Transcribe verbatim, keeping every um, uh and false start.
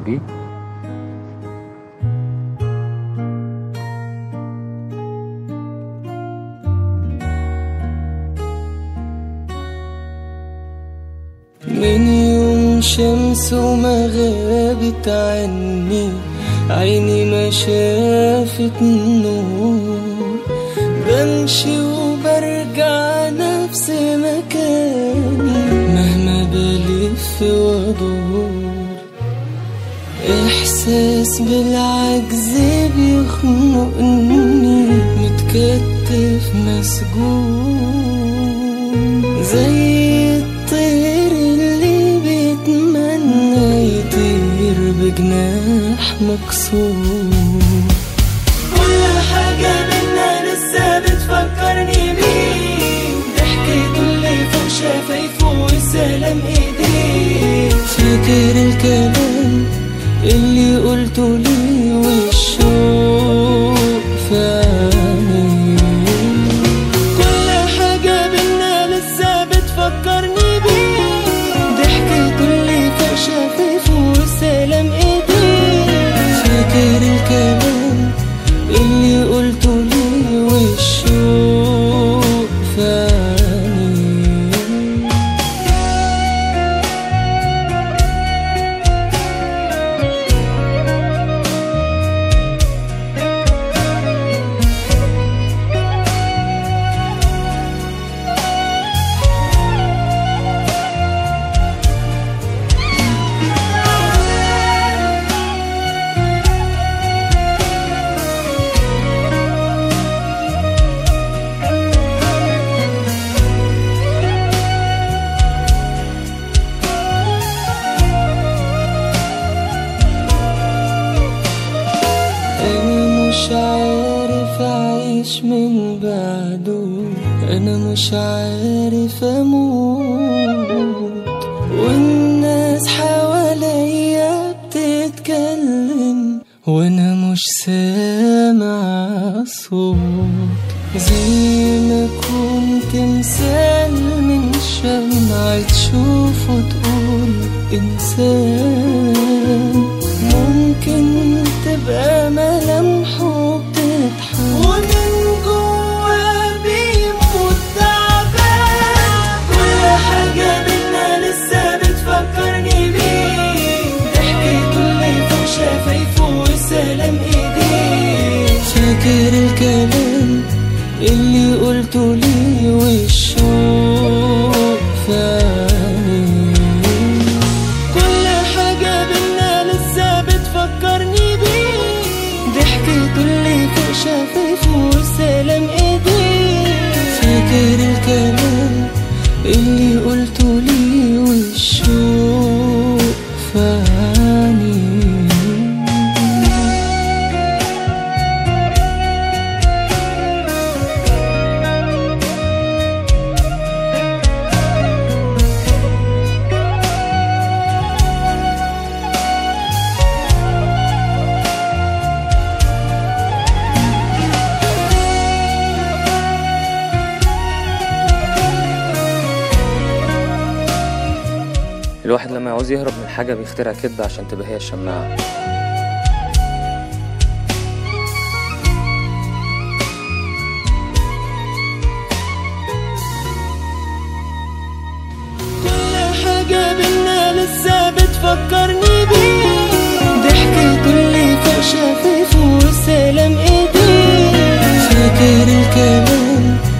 بيه. من يوم شمس وما غابت عني، عيني ما شافت النور، بمشي وبرجع نفس مكاني مهما بلف وادور. احساس بالعجز بيخنقني، متكتف مسجون زي الطير اللي بيتمنى يطير بجناح مكسور. كل حاجة منا لسه بتفكرني بيه، ضحكته اللي فوق شفايفه وسلام ايديه. فاكر الكلام اللي قلته لي والشوق في عينيه. كل حاجة منا لسه بتفكرني بيه، ضحكته اللي فوق شفايفه وسلام ايديه. فاكر الكلام اللي قلته لي والشوق في عينيه. مش عارف أعيش من بعده، أنا مش عارف أموت، والناس حواليا بتتكلم وأنا مش سامع صوت. زي ما كنت مثال من شمعة تشوفه تقول إنسان، ممكن تبقى ملامحه بتضحك ومن جوا بيموت تعبان. كل حاجة منا لسه بتفكرني بيه، ضحكته اللي فوق شفايفه وسلام ايديه. فاكر الكلام اللي قلته لي والشوق في عينيه. كل حاجة منا لسه بتفكرني بيه، ضحكته اللي فوق شفايفه وسلام ايديه. فاكر الكلام اللي قلته لي والشوق في عينيه. الواحد لما يعوز يهرب من حاجة بيخترع كدبة عشان تبقى هي الشماعة. كل حاجة منا لسه بتفكرني بيه، ضحكته اللي فوق شفايفه وسلام ايديه. فاكر الكلام